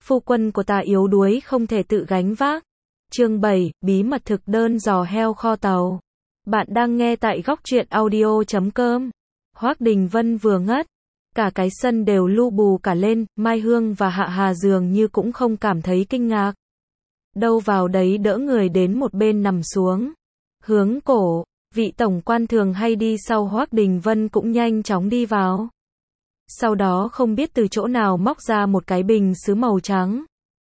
phu quân của ta yếu đuối không thể tự gánh vác. Chương 7, bí mật thực đơn giò heo kho tàu. Bạn đang nghe tại góc truyện audio.com. Hoắc Đình Vân vừa ngất, cả cái sân đều lu bù cả lên, Mai Hương và Hạ Hà dường như cũng không cảm thấy kinh ngạc. Đâu vào đấy đỡ người đến một bên nằm xuống, hướng cổ, vị tổng quan thường hay đi sau Hoắc Đình Vân cũng nhanh chóng đi vào. Sau đó không biết từ chỗ nào móc ra một cái bình sứ màu trắng.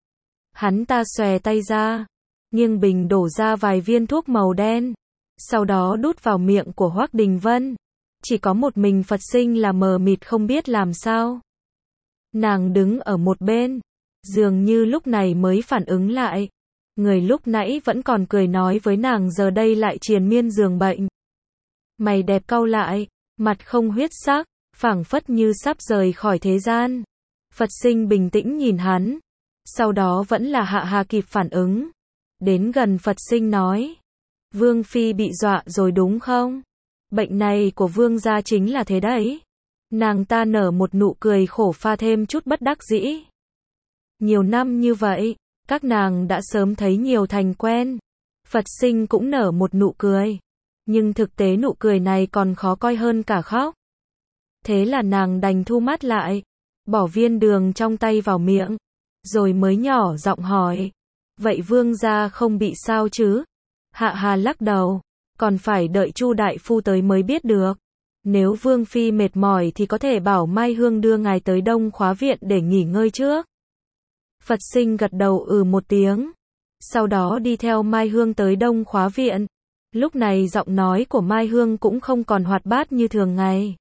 Hắn ta xòe tay ra, nghiêng bình đổ ra vài viên thuốc màu đen, sau đó đút vào miệng của Hoắc Đình Vân. Chỉ có một mình Phật Sinh là mờ mịt không biết làm sao. Nàng đứng ở một bên, dường như lúc này mới phản ứng lại. Người lúc nãy vẫn còn cười nói với nàng giờ đây lại triền miên giường bệnh. Mày đẹp cau lại, mặt không huyết sắc, phảng phất như sắp rời khỏi thế gian. Phật Sinh bình tĩnh nhìn hắn. Sau đó vẫn là Hạ Hà kịp phản ứng. Đến gần Phật Sinh nói. Vương Phi bị dọa rồi đúng không? Bệnh này của Vương gia chính là thế đấy. Nàng ta nở một nụ cười khổ pha thêm chút bất đắc dĩ. Nhiều năm như vậy, các nàng đã sớm thấy nhiều thành quen. Phật Sinh cũng nở một nụ cười. Nhưng thực tế nụ cười này còn khó coi hơn cả khóc. Thế là nàng đành thu mắt lại, bỏ viên đường trong tay vào miệng, rồi mới nhỏ giọng hỏi. Vậy Vương gia không bị sao chứ? Hạ Hà lắc đầu, còn phải đợi Chu đại phu tới mới biết được. Nếu Vương Phi mệt mỏi thì có thể bảo Mai Hương đưa ngài tới Đông Khóa viện để nghỉ ngơi trước. Phật Sinh gật đầu một tiếng, sau đó đi theo Mai Hương tới Đông Khóa viện. Lúc này giọng nói của Mai Hương cũng không còn hoạt bát như thường ngày.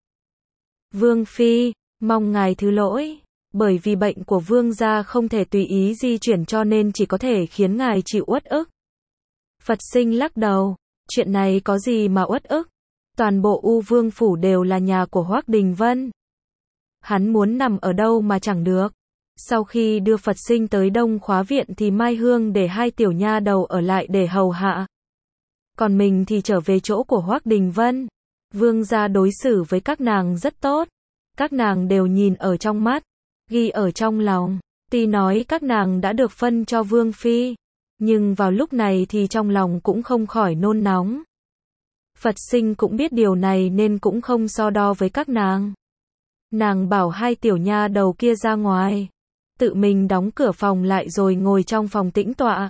Vương Phi, mong ngài thứ lỗi, bởi vì bệnh của Vương gia không thể tùy ý di chuyển cho nên chỉ có thể khiến ngài chịu uất ức. Phật Sinh lắc đầu, chuyện này có gì mà uất ức, toàn bộ U Vương phủ đều là nhà của Hoắc Đình Vân. Hắn muốn nằm ở đâu mà chẳng được. Sau khi đưa Phật Sinh tới Đông Khóa viện thì Mai Hương để hai tiểu nha đầu ở lại để hầu hạ. Còn mình thì trở về chỗ của Hoắc Đình Vân. Vương gia đối xử với các nàng rất tốt. Các nàng đều nhìn ở trong mắt, ghi ở trong lòng. Tuy nói các nàng đã được phân cho Vương Phi, nhưng vào lúc này thì trong lòng cũng không khỏi nôn nóng. Phật Sinh cũng biết điều này nên cũng không so đo với các nàng. Nàng bảo hai tiểu nha đầu kia ra ngoài, tự mình đóng cửa phòng lại rồi ngồi trong phòng tĩnh tọa.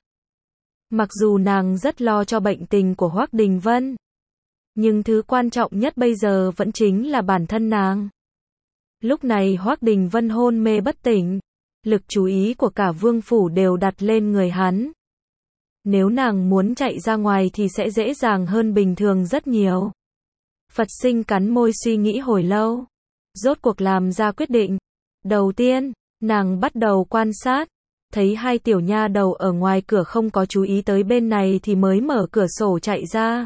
Mặc dù nàng rất lo cho bệnh tình của Hoắc Đình Vân, nhưng thứ quan trọng nhất bây giờ vẫn chính là bản thân nàng. Lúc này Hoắc Đình Vân hôn mê bất tỉnh, lực chú ý của cả vương phủ đều đặt lên người hắn. Nếu nàng muốn chạy ra ngoài thì sẽ dễ dàng hơn bình thường rất nhiều. Phật Sinh cắn môi suy nghĩ hồi lâu, rốt cuộc làm ra quyết định. Đầu tiên, nàng bắt đầu quan sát, thấy hai tiểu nha đầu ở ngoài cửa không có chú ý tới bên này thì mới mở cửa sổ chạy ra.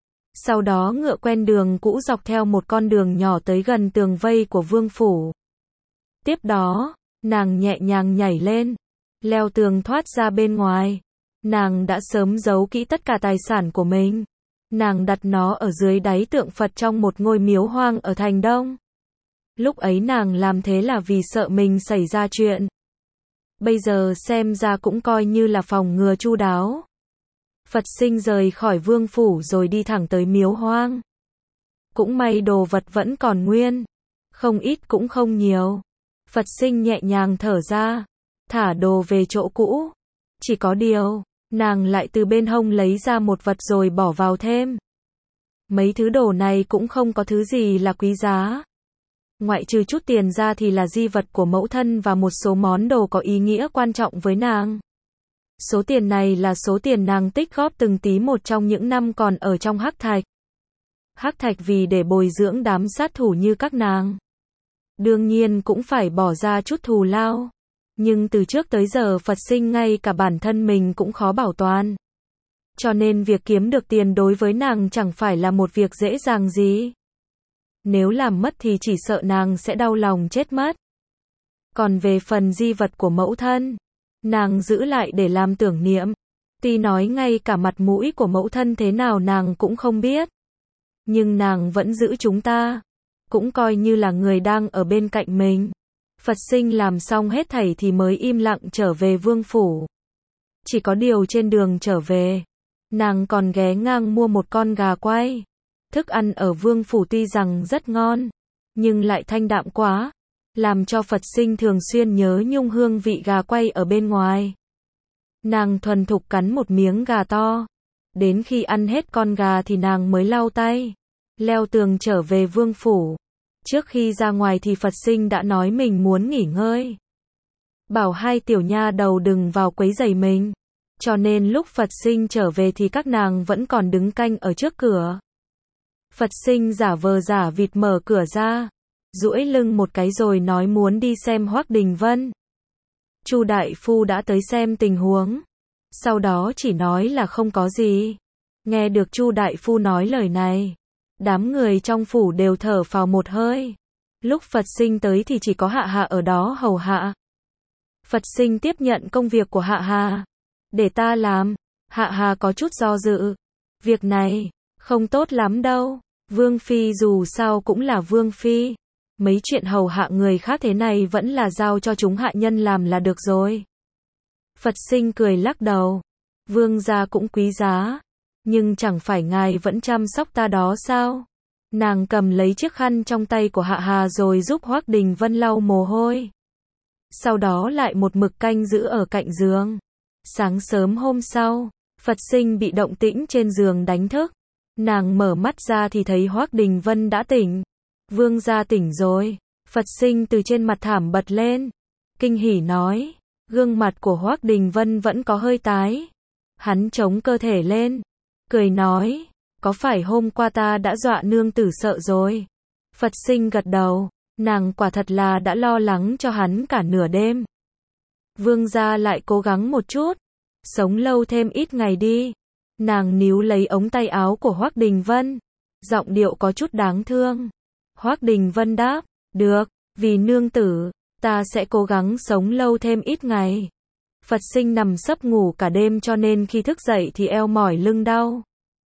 Sau đó ngựa quen đường cũ dọc theo một con đường nhỏ tới gần tường vây của vương phủ. Tiếp đó, nàng nhẹ nhàng nhảy lên, leo tường thoát ra bên ngoài. Nàng đã sớm giấu kỹ tất cả tài sản của mình. Nàng đặt nó ở dưới đáy tượng Phật trong một ngôi miếu hoang ở thành Đông. Lúc ấy nàng làm thế là vì sợ mình xảy ra chuyện. Bây giờ xem ra cũng coi như là phòng ngừa chu đáo. Phật Sinh rời khỏi vương phủ rồi đi thẳng tới miếu hoang. Cũng may đồ vật vẫn còn nguyên. Không ít cũng không nhiều. Phật Sinh nhẹ nhàng thở ra, thả đồ về chỗ cũ. Chỉ có điều, nàng lại từ bên hông lấy ra một vật rồi bỏ vào thêm. Mấy thứ đồ này cũng không có thứ gì là quý giá. Ngoại trừ chút tiền ra thì là di vật của mẫu thân và một số món đồ có ý nghĩa quan trọng với nàng. Số tiền này là số tiền nàng tích góp từng tí một trong những năm còn ở trong Hắc Thạch. Hắc Thạch vì để bồi dưỡng đám sát thủ như các nàng, đương nhiên cũng phải bỏ ra chút thù lao. Nhưng từ trước tới giờ Phật Sinh ngay cả bản thân mình cũng khó bảo toàn. Cho nên việc kiếm được tiền đối với nàng chẳng phải là một việc dễ dàng gì. Nếu làm mất thì chỉ sợ nàng sẽ đau lòng chết mất. Còn về phần di vật của mẫu thân, nàng giữ lại để làm tưởng niệm. Tuy nói ngay cả mặt mũi của mẫu thân thế nào nàng cũng không biết, nhưng nàng vẫn giữ chúng ta, cũng coi như là người đang ở bên cạnh mình. Phật Sinh làm xong hết thảy thì mới im lặng trở về vương phủ. Chỉ có điều trên đường trở về, nàng còn ghé ngang mua một con gà quay. Thức ăn ở vương phủ tuy rằng rất ngon, nhưng lại thanh đạm quá, làm cho Phật Sinh thường xuyên nhớ nhung hương vị gà quay ở bên ngoài. Nàng thuần thục cắn một miếng gà to. Đến khi ăn hết con gà thì nàng mới lau tay, leo tường trở về vương phủ. Trước khi ra ngoài thì Phật Sinh đã nói mình muốn nghỉ ngơi. Bảo hai tiểu nha đầu đừng vào quấy rầy mình. Cho nên lúc Phật Sinh trở về thì các nàng vẫn còn đứng canh ở trước cửa. Phật Sinh giả vờ giả vịt mở cửa ra, duỗi lưng một cái rồi nói muốn đi xem Hoắc Đình Vân. Chu đại phu đã tới xem tình huống, sau đó chỉ nói là không có gì. Nghe được Chu đại phu nói lời này, đám người trong phủ đều thở phào một hơi. Lúc Phật Sinh tới thì chỉ có Hạ Hà ở đó hầu hạ. Phật Sinh tiếp nhận công việc của Hạ Hà. Để ta làm. Hạ Hà có chút do dự. Việc này không tốt lắm đâu. Vương phi dù sao cũng là vương phi. Mấy chuyện hầu hạ người khác thế này vẫn là giao cho chúng hạ nhân làm là được rồi. Phật Sinh cười lắc đầu. Vương gia cũng quý giá. Nhưng chẳng phải ngài vẫn chăm sóc ta đó sao? Nàng cầm lấy chiếc khăn trong tay của Hạ Hà rồi giúp Hoắc Đình Vân lau mồ hôi. Sau đó lại một mực canh giữ ở cạnh giường. Sáng sớm hôm sau, Phật Sinh bị động tĩnh trên giường đánh thức. Nàng mở mắt ra thì thấy Hoắc Đình Vân đã tỉnh. Vương gia tỉnh rồi. Phật Sinh từ trên mặt thảm bật lên. Kinh hỉ nói. Gương mặt của Hoắc Đình Vân vẫn có hơi tái. Hắn chống cơ thể lên. Cười nói. Có phải hôm qua ta đã dọa nương tử sợ rồi? Phật Sinh gật đầu. Nàng quả thật là đã lo lắng cho hắn cả nửa đêm. Vương gia lại cố gắng một chút. Sống lâu thêm ít ngày đi. Nàng níu lấy ống tay áo của Hoắc Đình Vân. Giọng điệu có chút đáng thương. Hoắc Đình Vân đáp. Được, vì nương tử, ta sẽ cố gắng sống lâu thêm ít ngày. Phật Sinh nằm sấp ngủ cả đêm cho nên khi thức dậy thì eo mỏi lưng đau.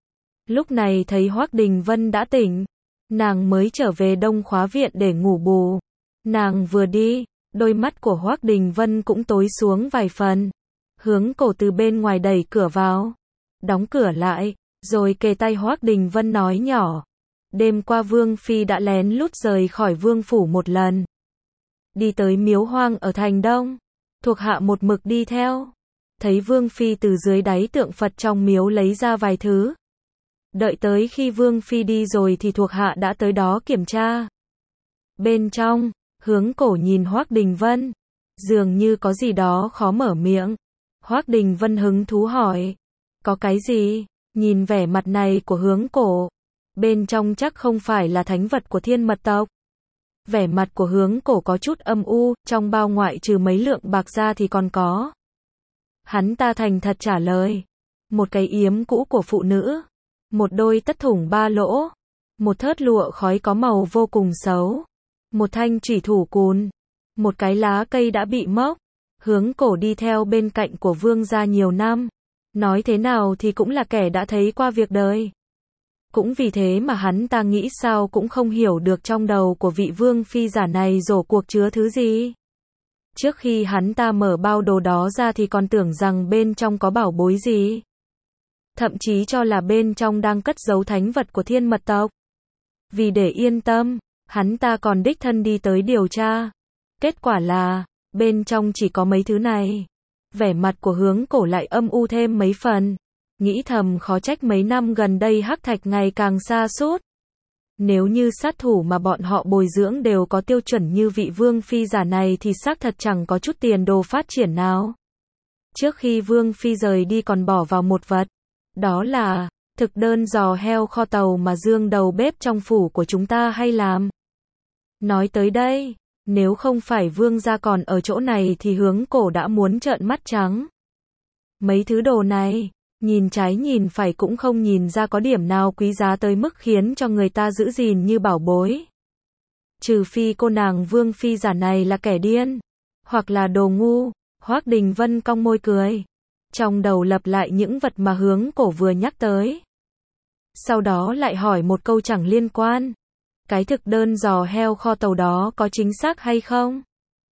Lúc này thấy Hoắc Đình Vân đã tỉnh. Nàng mới trở về Đông Khóa Viện để ngủ bù. Nàng vừa đi, đôi mắt của Hoắc Đình Vân cũng tối xuống vài phần. Hướng cổ từ bên ngoài đẩy cửa vào. Đóng cửa lại, rồi kề tay Hoắc Đình Vân nói nhỏ. Đêm qua Vương Phi đã lén lút rời khỏi vương phủ một lần. Đi tới miếu hoang ở thành Đông. Thuộc hạ một mực đi theo. Thấy Vương Phi từ dưới đáy tượng Phật trong miếu lấy ra vài thứ. Đợi tới khi Vương Phi đi rồi thì thuộc hạ đã tới đó kiểm tra. Bên trong, hướng cổ nhìn Hoắc Đình Vân. Dường như có gì đó khó mở miệng. Hoắc Đình Vân hứng thú hỏi. Có cái gì? Nhìn vẻ mặt này của hướng cổ. Bên trong chắc không phải là thánh vật của Thiên Mật tộc. Vẻ mặt của hướng cổ có chút âm u, trong bao ngoại trừ mấy lượng bạc ra thì còn có. Hắn ta thành thật trả lời. Một cái yếm cũ của phụ nữ. Một đôi tất thủng 3 lỗ. Một thớt lụa khói có màu vô cùng xấu. Một thanh chủy thủ cùn. Một cái lá cây đã bị mốc. Hướng cổ đi theo bên cạnh của vương gia nhiều năm. Nói thế nào thì cũng là kẻ đã thấy qua việc đời. Cũng vì thế mà hắn ta nghĩ sao cũng không hiểu được trong đầu của vị vương phi giả này rổ cuộc chứa thứ gì. Trước khi hắn ta mở bao đồ đó ra thì còn tưởng rằng bên trong có bảo bối gì. Thậm chí cho là bên trong đang cất giấu thánh vật của Thiên Mật tộc. Vì để yên tâm, hắn ta còn đích thân đi tới điều tra. Kết quả là, bên trong chỉ có mấy thứ này. Vẻ mặt của hướng cổ lại âm u thêm mấy phần. Nghĩ thầm khó trách mấy năm gần đây Hắc Thạch ngày càng sa sút. Nếu như sát thủ mà bọn họ bồi dưỡng đều có tiêu chuẩn như vị vương phi giả này thì xác thật chẳng có chút tiền đồ phát triển nào. Trước khi vương phi rời đi còn bỏ vào một vật. Đó là thực đơn giò heo kho tàu mà Dương đầu bếp trong phủ của chúng ta hay làm. Nói tới đây, nếu không phải vương gia còn ở chỗ này thì hướng cổ đã muốn trợn mắt trắng. Mấy thứ đồ này, nhìn trái nhìn phải cũng không nhìn ra có điểm nào quý giá tới mức khiến cho người ta giữ gìn như bảo bối. Trừ phi cô nàng vương phi giả này là kẻ điên, hoặc là đồ ngu. Hoắc Đình Vân cong môi cười. Trong đầu lặp lại những vật mà hướng cổ vừa nhắc tới. Sau đó lại hỏi một câu chẳng liên quan. Cái thực đơn giò heo kho tàu đó có chính xác hay không?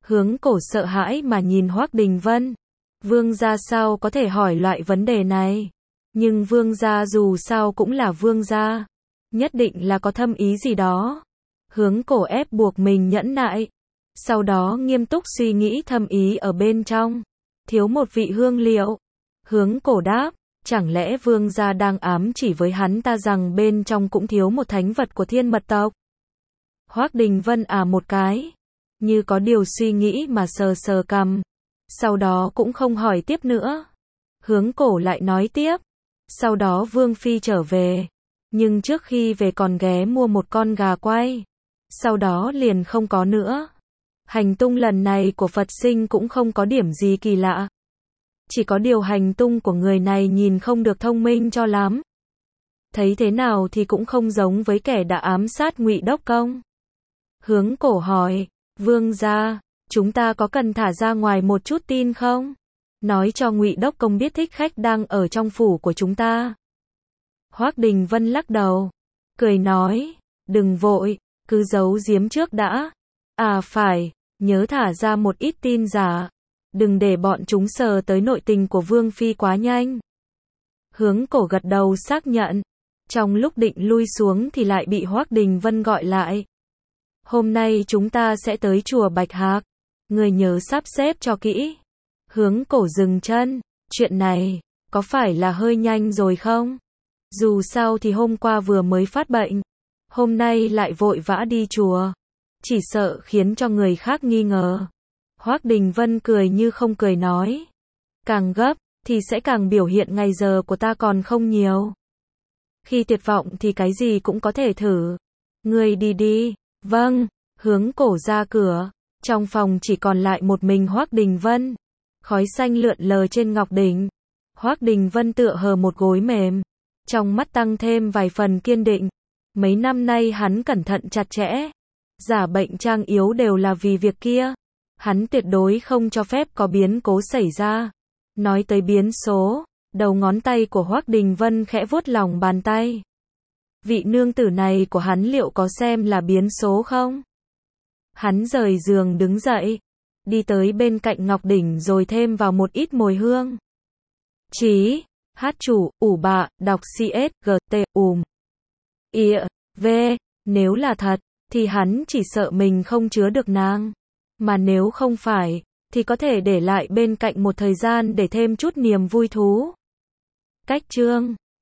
Hướng cổ sợ hãi mà nhìn Hoắc Đình Vân. Vương gia sao có thể hỏi loại vấn đề này? Nhưng vương gia dù sao cũng là vương gia. Nhất định là có thâm ý gì đó. Hướng cổ ép buộc mình nhẫn nại. Sau đó nghiêm túc suy nghĩ thâm ý ở bên trong. Thiếu một vị hương liệu. Hướng cổ đáp, chẳng lẽ vương gia đang ám chỉ với hắn ta rằng bên trong cũng thiếu một thánh vật của thiên mật tộc? Hoắc Đình Vân một cái, như có điều suy nghĩ mà sờ sờ cằm. Sau đó cũng không hỏi tiếp nữa. Hướng cổ lại nói tiếp. Sau đó Vương Phi trở về. Nhưng trước khi về còn ghé mua một con gà quay. Sau đó liền không có nữa. Hành tung lần này của Phật sinh cũng không có điểm gì kỳ lạ. Chỉ có điều hành tung của người này nhìn không được thông minh cho lắm. Thấy thế nào thì cũng không giống với kẻ đã ám sát Ngụy Đốc Công. Hướng cổ hỏi, vương gia, chúng ta có cần thả ra ngoài một chút tin không? Nói cho Ngụy Đốc Công biết thích khách đang ở trong phủ của chúng ta. Hoắc Đình Vân lắc đầu, cười nói, đừng vội, cứ giấu giếm trước đã. Phải, nhớ thả ra một ít tin giả. Đừng để bọn chúng sờ tới nội tình của Vương Phi quá nhanh. Hướng cổ gật đầu xác nhận. Trong lúc định lui xuống thì lại bị Hoắc Đình Vân gọi lại. Hôm nay chúng ta sẽ tới chùa Bạch Hạc. Người nhớ sắp xếp cho kỹ. Hướng cổ dừng chân. Chuyện này, có phải là hơi nhanh rồi không? Dù sao thì hôm qua vừa mới phát bệnh. Hôm nay lại vội vã đi chùa. Chỉ sợ khiến cho người khác nghi ngờ. Hoắc Đình Vân cười như không cười nói. Càng gấp, thì sẽ càng biểu hiện ngày giờ của ta còn không nhiều. Khi tuyệt vọng thì cái gì cũng có thể thử. Ngươi đi đi. Vâng, hướng cổ ra cửa. Trong phòng chỉ còn lại một mình Hoắc Đình Vân. Khói xanh lượn lờ trên ngọc đỉnh. Hoắc Đình Vân tựa hờ một gối mềm. Trong mắt tăng thêm vài phần kiên định. Mấy năm nay hắn cẩn thận chặt chẽ. Giả bệnh trang yếu đều là vì việc kia. Hắn tuyệt đối không cho phép có biến cố xảy ra. Nói tới biến số, đầu ngón tay của Hoắc Đình Vân khẽ vuốt lòng bàn tay. Vị nương tử này của hắn liệu có xem là biến số không? Hắn rời giường đứng dậy, đi tới bên cạnh ngọc đỉnh rồi thêm vào một ít mồi hương. Chí, hát chủ, ủ bạ, đọc CSGT, V, nếu là thật, thì hắn chỉ sợ mình không chứa được nàng. Mà nếu không phải, thì có thể để lại bên cạnh một thời gian để thêm chút niềm vui thú. Cách chương